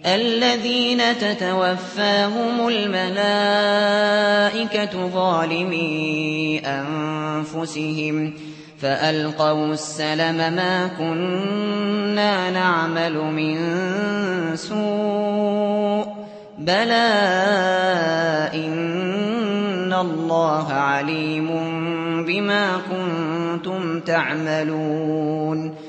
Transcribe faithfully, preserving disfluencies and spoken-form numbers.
الذين تتوفاهم الملائكة ظالمي أنفسهم فألقوا السلم ما كنا نعمل من سوء بلى إن الله عليم بما كنتم تعملون